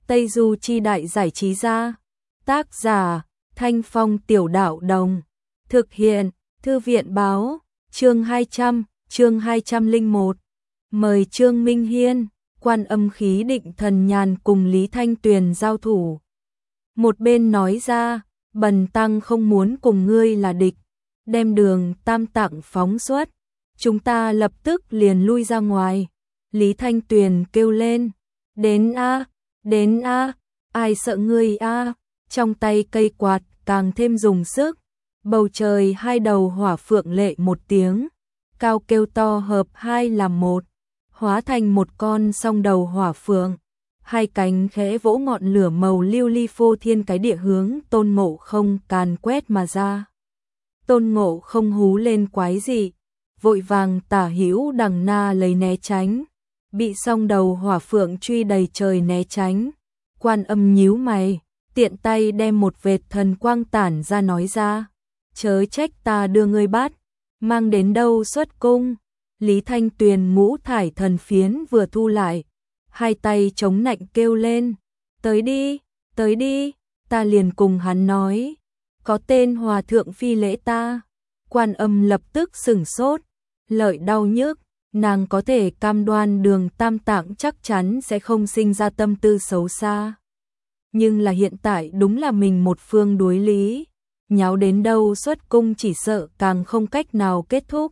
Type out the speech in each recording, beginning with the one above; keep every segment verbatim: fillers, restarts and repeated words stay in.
Tây Du Chi Đại Giải Trí Gia. Tác giả Thanh Phong Tiểu Đạo Đồng. Thực hiện Thư viện Báo. Chương hai trăm, chương hai trăm lẻ một. Mời Trương Minh Hiên, Quan Âm Khí Định Thần Nhàn cùng Lý Thanh Tuyền giao thủ. Một bên nói ra, bần tăng không muốn cùng ngươi là địch, đem Đường Tam Tạng phóng xuất, chúng ta lập tức liền lui ra ngoài. Lý Thanh Tuyền kêu lên, đến a, đến a, ai sợ ngươi a? Trong tay cây quạt càng thêm dùng sức, bầu trời hai đầu hỏa phượng lệ một tiếng, cao kêu to hợp hai làm một, hóa thành một con song đầu hỏa phượng, hai cánh khẽ vỗ ngọn lửa màu lưu ly phô thiên cái địa hướng Tôn Ngộ Không càn quét mà ra. Tôn Ngộ Không hú lên quái dị, vội vàng tả hữu đằng na lấy né tránh, bị song đầu hỏa phượng truy đầy trời né tránh. Quan Âm nhíu mày, tiện tay đem một vệt thần quang tản ra nói ra, chớ trách ta đưa ngươi bắt, mang đến đâu xuất cung. Lý Thanh Tuyền ngũ thải thần phiến vừa thu lại, hai tay chống nạnh kêu lên, tới đi, tới đi, ta liền cùng hắn nói, có tên hòa thượng phi lễ ta. Quan Âm lập tức sửng sốt, lợi đau nhức, nàng có thể cam đoan Đường Tam Tạng chắc chắn sẽ không sinh ra tâm tư xấu xa. Nhưng là hiện tại đúng là mình một phương đối lý, nháo đến đâu xuất cung chỉ sợ càng không cách nào kết thúc.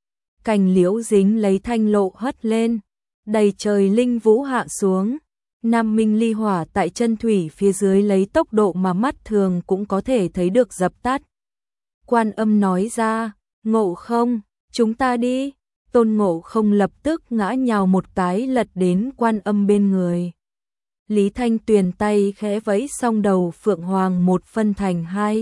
Cành liễu dính lấy thanh lộ hất lên, đầy trời linh vũ hạ xuống, Nam Minh ly hỏa tại chân thủy phía dưới lấy tốc độ mà mắt thường cũng có thể thấy được dập tắt. Quan Âm nói ra, Ngộ Không, chúng ta đi. Tôn Ngộ Không lập tức ngã nhào một cái lật đến Quan Âm bên người. Lý Thanh Tuyền tay khẽ vẫy song đầu phượng hoàng một phân thành hai,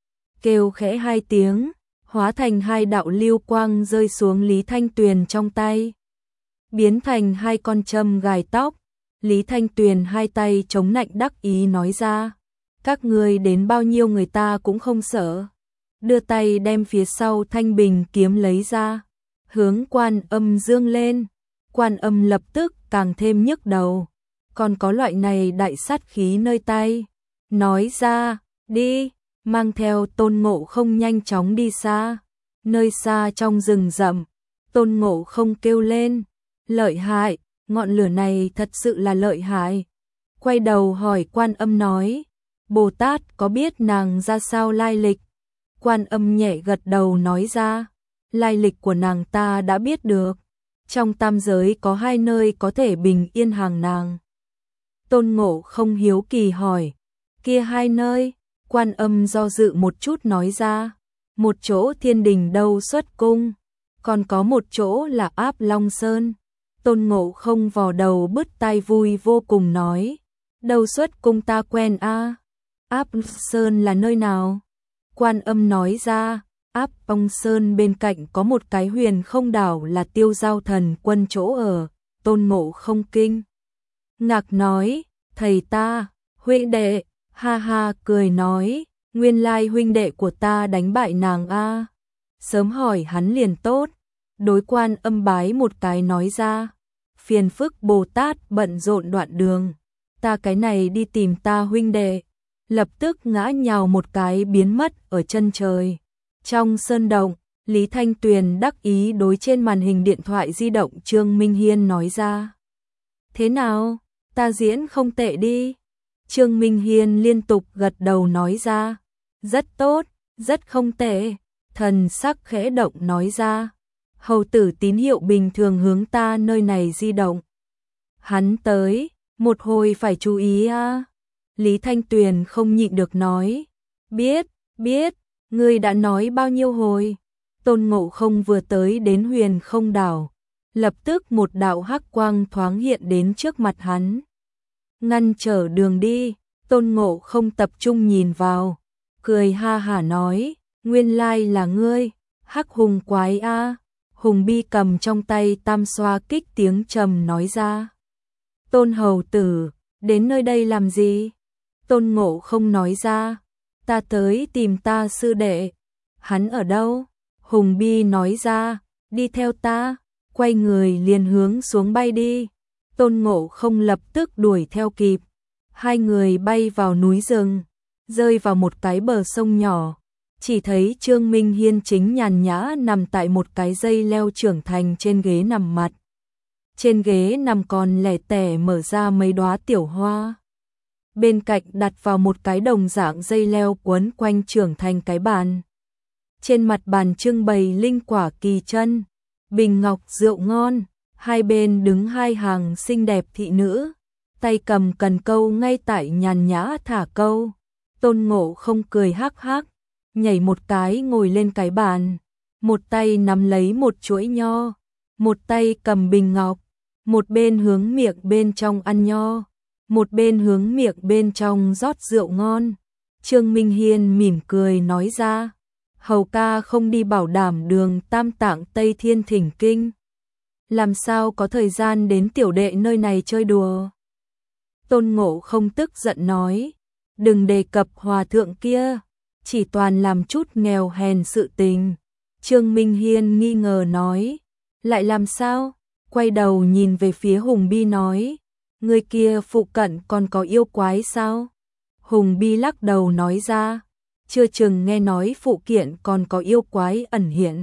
kêu khẽ hai tiếng, hóa thành hai đạo lưu quang rơi xuống Lý Thanh Tuyền trong tay, biến thành hai con châm gài tóc. Lý Thanh Tuyền hai tay chống nạnh đắc ý nói ra, các ngươi đến bao nhiêu người ta cũng không sợ. Đưa tay đem phía sau thanh bình kiếm lấy ra, hướng Quan Âm dương lên. Quan Âm lập tức càng thêm nhức đầu, còn có loại này đại sát khí nơi tay, nói ra, đi, mang theo Tôn Ngộ Không nhanh chóng đi xa. Nơi xa trong rừng rậm, Tôn Ngộ Không kêu lên, lợi hại, ngọn lửa này thật sự là lợi hại. Quay đầu hỏi Quan Âm nói, Bồ Tát có biết nàng ra sao lai lịch? Quan Âm nhẹ gật đầu nói ra, lai lịch của nàng ta đã biết được, trong tam giới có hai nơi có thể bình yên hàng nàng. Tôn Ngộ Không hiếu kỳ hỏi, kia hai nơi? Quan Âm do dự một chút nói ra, một chỗ Thiên Đình đâu xuất cung, còn có một chỗ là Áp Long Sơn. Tôn Ngộ Không vò đầu bứt tai vui vô cùng nói, đâu xuất cung ta quen a, Áp Sơn là nơi nào? Quan Âm nói ra, Áp Long Sơn bên cạnh có một cái huyền không đảo là Tiêu Giao Thần Quân chỗ ở. Tôn Ngộ Không kinh ngạc nói, thầy ta, huynh đệ, ha ha cười nói, nguyên lai huynh đệ của ta đánh bại nàng a, sớm hỏi hắn liền tốt. Đối Quan Âm bái một cái nói ra, phiền phức Bồ Tát bận rộn đoạn đường, ta cái này đi tìm ta huynh đệ. Lập tức ngã nhào một cái biến mất ở chân trời. Trong sơn động, Lý Thanh Tuyền đắc ý đối trên màn hình điện thoại di động Trương Minh Hiên nói ra, thế nào, ta diễn không tệ đi. Trương Minh Hiên liên tục gật đầu nói ra, rất tốt, rất không tệ. Thần sắc khẽ động nói ra, hầu tử tín hiệu bình thường hướng ta nơi này di động. Hắn tới, một hồi phải chú ý a. Lý Thanh Tuyền không nhịn được nói, biết, biết, ngươi đã nói bao nhiêu hồi. Tôn Ngộ Không vừa tới đến huyền không đảo, lập tức một đạo hắc quang thoáng hiện đến trước mặt hắn, ngăn trở đường đi. Tôn Ngộ Không tập trung nhìn vào, cười ha hả nói, nguyên lai là ngươi, hắc hùng quái a. Hùng Bi cầm trong tay tam xoa kích tiếng trầm nói ra, Tôn hầu tử, đến nơi đây làm gì? Tôn Ngộ Không nói ra, ta tới tìm ta sư đệ. Hắn ở đâu? Hùng Bi nói ra, đi theo ta. Quay người liền hướng xuống bay đi. Tôn Ngộ Không lập tức đuổi theo kịp, Hai người bay vào núi rừng, rơi vào một cái bờ sông nhỏ. Chỉ thấy Trương Minh Hiên chính nhàn nhã nằm tại một cái dây leo trưởng thành trên ghế nằm mặt. Trên ghế nằm còn lẻ tẻ mở ra mấy đóa tiểu hoa. Bên cạnh đặt vào một cái đồng dạng dây leo quấn quanh trưởng thành cái bàn. Trên mặt bàn trưng bày linh quả kỳ chân, bình ngọc rượu ngon, hai bên đứng hai hàng xinh đẹp thị nữ, tay cầm cần câu ngay tại nhàn nhã thả câu. Tôn Ngộ Không cười hắc hắc, nhảy một cái ngồi lên cái bàn, một tay nắm lấy một chuỗi nho, một tay cầm bình ngọc, một bên hướng miệng bên trong ăn nho, một bên hướng miệng bên trong rót rượu ngon. Trương Minh Hiên mỉm cười nói ra, hầu ca không đi bảo đảm đường Tam Tạng Tây Thiên thỉnh kinh, làm sao có thời gian đến tiểu đệ nơi này chơi đùa. Tôn Ngộ Không tức giận nói, đừng đề cập hòa thượng kia, chỉ toàn làm chút nghèo hèn sự tình. Trương Minh Hiên nghi ngờ nói, lại làm sao? Quay đầu nhìn về phía Hùng Bi nói, người kia phụ cận còn có yêu quái sao? Hùng Bi lắc đầu nói ra, chưa chừng nghe nói phụ kiện còn có yêu quái ẩn hiện.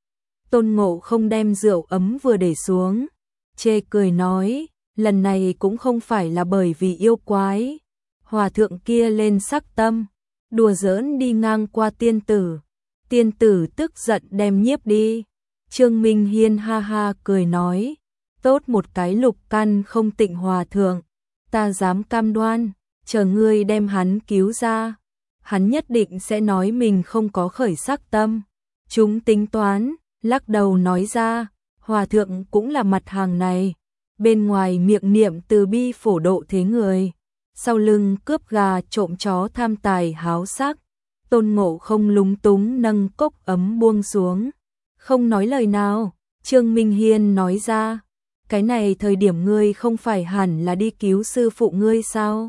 Tôn Ngộ Không đem rượu ấm vừa để xuống, chê cười nói, lần này cũng không phải là bởi vì yêu quái. Hòa thượng kia lên sắc tâm, đùa giỡn đi ngang qua tiên tử. Tiên tử tức giận đem nhiếp đi. Trương Minh Hiên ha ha cười nói, tốt một cái lục căn không tịnh hòa thượng, ta dám cam đoan, chờ ngươi đem hắn cứu ra, hắn nhất định sẽ nói mình không có khởi sắc tâm. Chúng tính toán, lắc đầu nói ra, hòa thượng cũng là mặt hàng này, bên ngoài miệng niệm từ bi phổ độ thế người, sau lưng cướp gà trộm chó tham tài háo sắc. Tôn Ngộ Không lúng túng nâng cốc ấm buông xuống, không nói lời nào. Trương Minh Hiên nói ra, cái này thời điểm ngươi không phải hẳn là đi cứu sư phụ ngươi sao?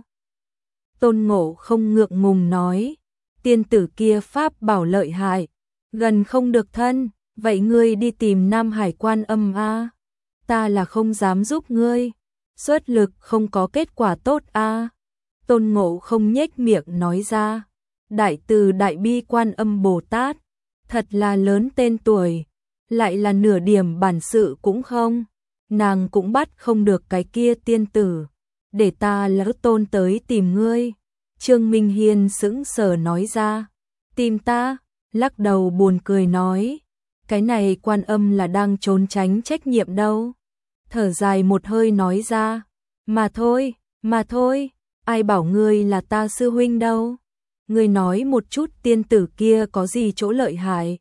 Tôn Ngộ Không ngượng ngùng nói, tiên tử kia pháp bảo lợi hại, gần không được thân, vậy ngươi đi tìm Nam Hải Quan Âm a, ta là không dám giúp ngươi, xuất lực không có kết quả tốt a. Tôn Ngộ Không nhếch miệng nói ra, Đại từ Đại bi Quan Âm Bồ Tát, thật là lớn tên tuổi, lại là nửa điểm bản sự cũng không, nàng cũng bắt không được cái kia tiên tử, để ta lỡ tôn tới tìm ngươi. Trương Minh Hiên sững sờ nói ra, tìm ta, lắc đầu buồn cười nói, cái này Quan Âm là đang trốn tránh trách nhiệm đâu. Thở dài một hơi nói ra, mà thôi, mà thôi, ai bảo ngươi là ta sư huynh đâu. Ngươi nói một chút tiên tử kia có gì chỗ lợi hại.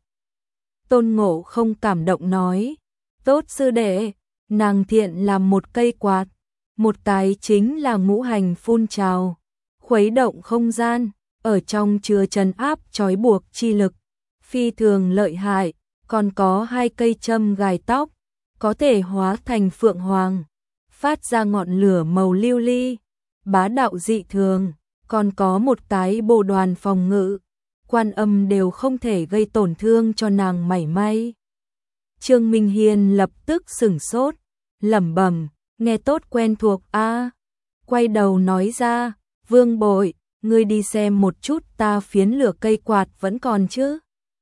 Tôn Ngộ Không cảm động nói, tốt sư đệ, nàng thiện làm một cây quạt, một cái chính là ngũ hành phun trào, khuấy động không gian, ở trong chứa trấn áp trói buộc chi lực, phi thường lợi hại, còn có hai cây châm gài tóc, có thể hóa thành phượng hoàng, phát ra ngọn lửa màu lưu ly, bá đạo dị thường, còn có một cái bồ đoàn phòng ngự, Quan Âm đều không thể gây tổn thương cho nàng mảy may. Trương Minh Hiên lập tức sửng sốt, lẩm bẩm, nghe tốt quen thuộc a. Quay đầu nói ra, Vương Bội, ngươi đi xem một chút ta phiến lửa cây quạt vẫn còn chứ?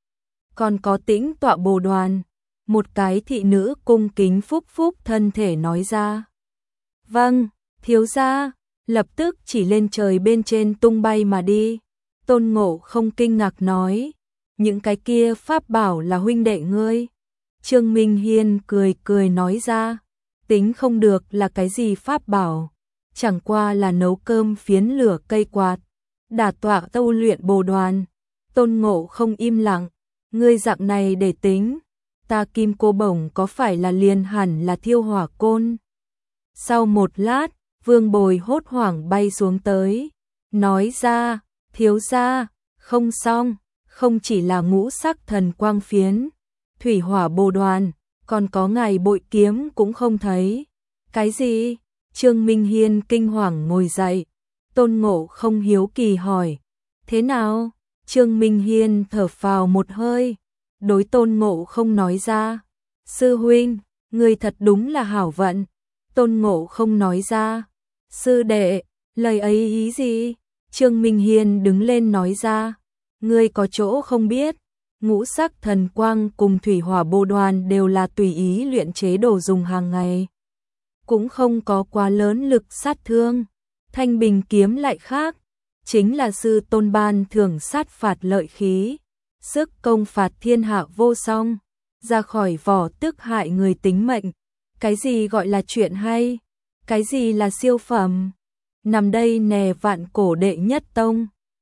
Còn có tĩnh tọa bồ đoàn. Một cái thị nữ cung kính phúc phúc thân thể nói ra. Vâng, thiếu gia, lập tức chỉ lên trời bên trên tung bay mà đi. Tôn Ngộ Không kinh ngạc nói, những cái kia pháp bảo là huynh đệ ngươi. Trương Minh Hiên cười cười nói ra, tính không được là cái gì pháp bảo, chẳng qua là nấu cơm phiến lửa cây quạt, đả tọa tâu luyện bồ đoàn. Tôn Ngộ Không im lặng, ngươi dạng này để tính, ta kim cô bổng có phải là liền hẳn là thiêu hỏa côn. Sau một lát, Vương Bồi hốt hoảng bay xuống tới, nói ra, thiếu gia, không xong, không chỉ là ngũ sắc thần quang phiến, thủy hỏa bồ đoàn, còn có ngài bội kiếm cũng không thấy. Cái gì? Trương Minh Hiên kinh hoàng ngồi dậy. Tôn Ngộ Không hiếu kỳ hỏi, thế nào? Trương Minh Hiên thở phào một hơi, đối Tôn Ngộ Không nói ra, sư huynh, người thật đúng là hảo vận. Tôn Ngộ Không nói ra, sư đệ, Lời ấy ý gì? Trương Minh Hiên đứng lên nói ra. Ngươi có chỗ không biết, ngũ sắc thần quang cùng thủy hỏa bồ đoàn đều là tùy ý luyện chế đồ dùng hàng ngày. Cũng không có quá lớn lực sát thương. Thanh bình kiếm lại khác, chính là sư tôn ban thưởng sát phạt lợi khí, sức công phạt thiên hạ vô song, ra khỏi vỏ tức hại người tính mệnh. Cái gì gọi là chuyện hay? Cái gì là siêu phẩm? Nằm đây nè vạn cổ đệ nhất tông.